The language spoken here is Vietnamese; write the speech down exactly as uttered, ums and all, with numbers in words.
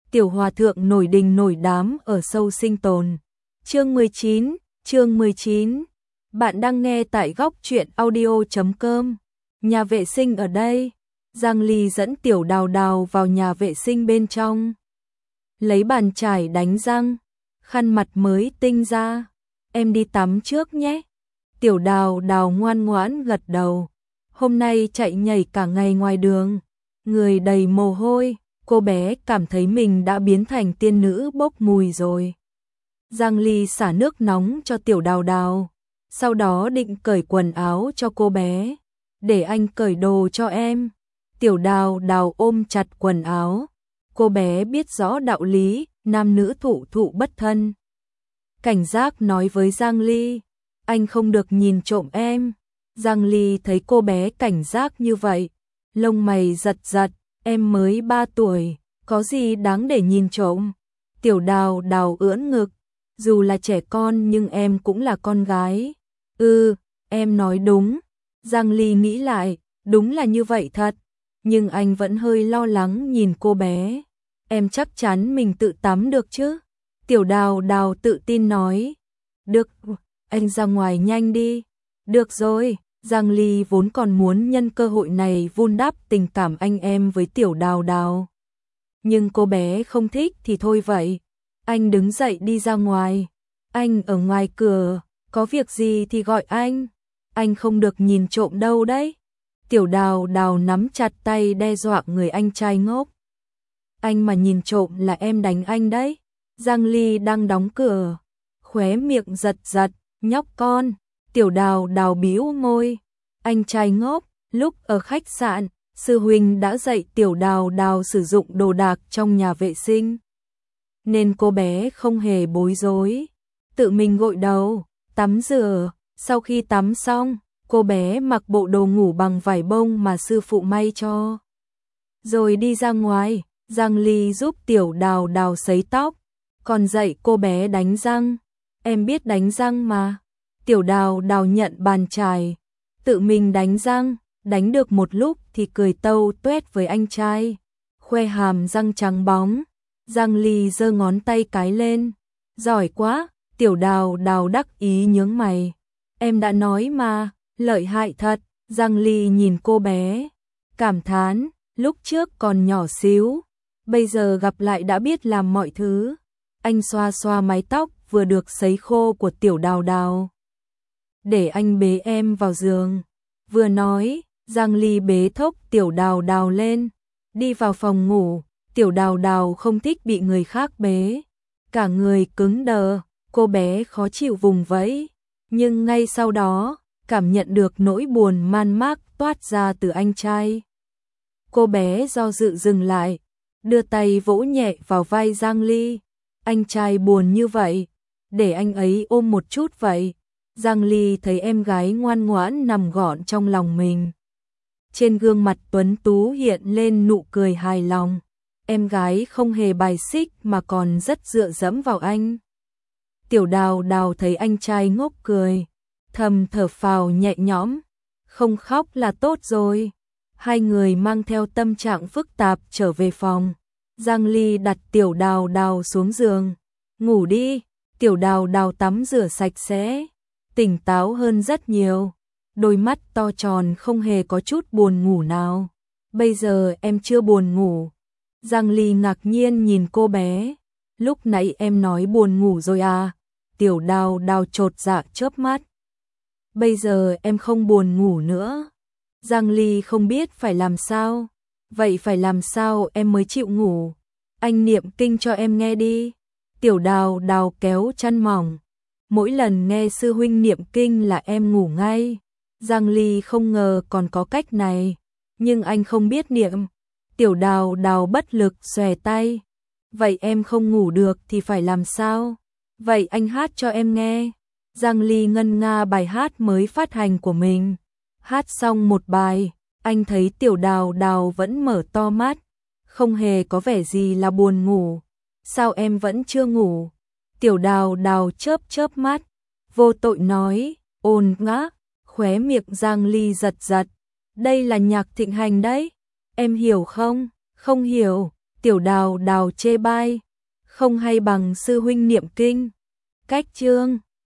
Tiểu hòa thượng nổi đình nổi đám ở sâu sinh tồn. Chương mười chín, chương mười chín. Bạn đang nghe tại góc truyện audio chấm com. Nhà vệ sinh ở đây. Giang Ly dẫn Tiểu Đào Đào vào nhà vệ sinh bên trong. Lấy bàn chải đánh răng, khăn mặt mới tinh ra. Em đi tắm trước nhé. Tiểu Đào Đào ngoan ngoãn gật đầu. Hôm nay chạy nhảy cả ngày ngoài đường, người đầy mồ hôi, cô bé cảm thấy mình đã biến thành tiên nữ bốc mùi rồi. Giang Ly xả nước nóng cho Tiểu Đào Đào, sau đó định cởi quần áo cho cô bé. Để anh cởi đồ cho em. Tiểu Đào Đào ôm chặt quần áo. Cô bé biết rõ đạo lý, nam nữ thụ thụ bất thân. Cảnh giác nói với Giang Ly, anh không được nhìn trộm em. Giang Ly thấy cô bé cảnh giác như vậy, lông mày giật giật, em mới ba tuổi, có gì đáng để nhìn trộm. Tiểu Đào Đào ưỡn ngực, dù là trẻ con nhưng em cũng là con gái. Ừ, em nói đúng. Giang Ly nghĩ lại, đúng là như vậy thật, nhưng anh vẫn hơi lo lắng nhìn cô bé. Em chắc chắn mình tự tắm được chứ? Tiểu Đào Đào tự tin nói. Được, anh ra ngoài nhanh đi. Được rồi. Giang Ly vốn còn muốn nhân cơ hội này vun đắp tình cảm anh em với Tiểu Đào Đào. Nhưng cô bé không thích thì thôi vậy. Anh đứng dậy đi ra ngoài. Anh ở ngoài cửa, có việc gì thì gọi anh. Anh không được nhìn trộm đâu đấy. Tiểu Đào Đào nắm chặt tay đe dọa người anh trai ngốc. Anh mà nhìn trộm là em đánh anh đấy. Giang Ly đang đóng cửa, khóe miệng giật giật, nhóc con. Tiểu Đào Đào bĩu môi. Anh trai ngốc, lúc ở khách sạn, sư huynh đã dạy Tiểu Đào Đào sử dụng đồ đạc trong nhà vệ sinh, nên cô bé không hề bối rối, tự mình gội đầu, tắm rửa. Sau khi tắm xong, cô bé mặc bộ đồ ngủ bằng vải bông mà sư phụ may cho, rồi đi ra ngoài. Giang Ly giúp Tiểu Đào Đào sấy tóc, còn dạy cô bé đánh răng. Em biết đánh răng mà. Tiểu Đào Đào nhận bàn chải, tự mình đánh răng, đánh được một lúc thì cười tâu tuét với anh trai, khoe hàm răng trắng bóng. Giang Ly giơ ngón tay cái lên. Giỏi quá. Tiểu Đào Đào đắc ý nhướng mày. Em đã nói mà, lợi hại thật. Giang Ly nhìn cô bé, cảm thán, lúc trước còn nhỏ xíu, bây giờ gặp lại đã biết làm mọi thứ. Anh xoa xoa mái tóc vừa được sấy khô của Tiểu Đào Đào. Để anh bế em vào giường. Vừa nói, Giang Ly bế thốc Tiểu Đào Đào lên, đi vào phòng ngủ. Tiểu Đào Đào không thích bị người khác bế, cả người cứng đờ, cô bé khó chịu vùng vẫy. Nhưng ngay sau đó, cảm nhận được nỗi buồn man mác toát ra từ anh trai. Cô bé do dự dừng lại, đưa tay vỗ nhẹ vào vai Giang Ly. Anh trai buồn như vậy, để anh ấy ôm một chút vậy. Giang Ly thấy em gái ngoan ngoãn nằm gọn trong lòng mình. Trên gương mặt tuấn tú hiện lên nụ cười hài lòng. Em gái không hề bài xích mà còn rất dựa dẫm vào anh. Tiểu Đào Đào thấy anh trai ngốc cười, thầm thở phào nhẹ nhõm. Không khóc là tốt rồi. Hai người mang theo tâm trạng phức tạp trở về phòng. Giang Ly đặt Tiểu Đào Đào xuống giường. Ngủ đi. Tiểu Đào Đào tắm rửa sạch sẽ, tỉnh táo hơn rất nhiều. Đôi mắt to tròn không hề có chút buồn ngủ nào. Bây giờ em chưa buồn ngủ. Giang Ly ngạc nhiên nhìn cô bé. Lúc nãy em nói buồn ngủ rồi à? Tiểu Đào Đào chột dạ chớp mắt. Bây giờ em không buồn ngủ nữa. Giang Ly không biết phải làm sao. Vậy phải làm sao em mới chịu ngủ? Anh niệm kinh cho em nghe đi. Tiểu Đào Đào kéo chăn mỏng. Mỗi lần nghe sư huynh niệm kinh là em ngủ ngay. Giang Ly không ngờ còn có cách này, nhưng anh không biết niệm. Tiểu Đào Đào bất lực xòe tay. Vậy em không ngủ được thì phải làm sao? Vậy anh hát cho em nghe. Giang Ly ngân nga bài hát mới phát hành của mình. Hát xong một bài, anh thấy Tiểu Đào Đào vẫn mở to mắt, không hề có vẻ gì là buồn ngủ. Sao em vẫn chưa ngủ? Tiểu Đào Đào chớp chớp mắt, vô tội nói. Ồn ngã. Khóe miệng Giang Ly giật giật. Đây là nhạc thịnh hành đấy. Em hiểu không? Không hiểu. Tiểu Đào Đào chê bai, không hay bằng sư huynh niệm kinh. Cách chương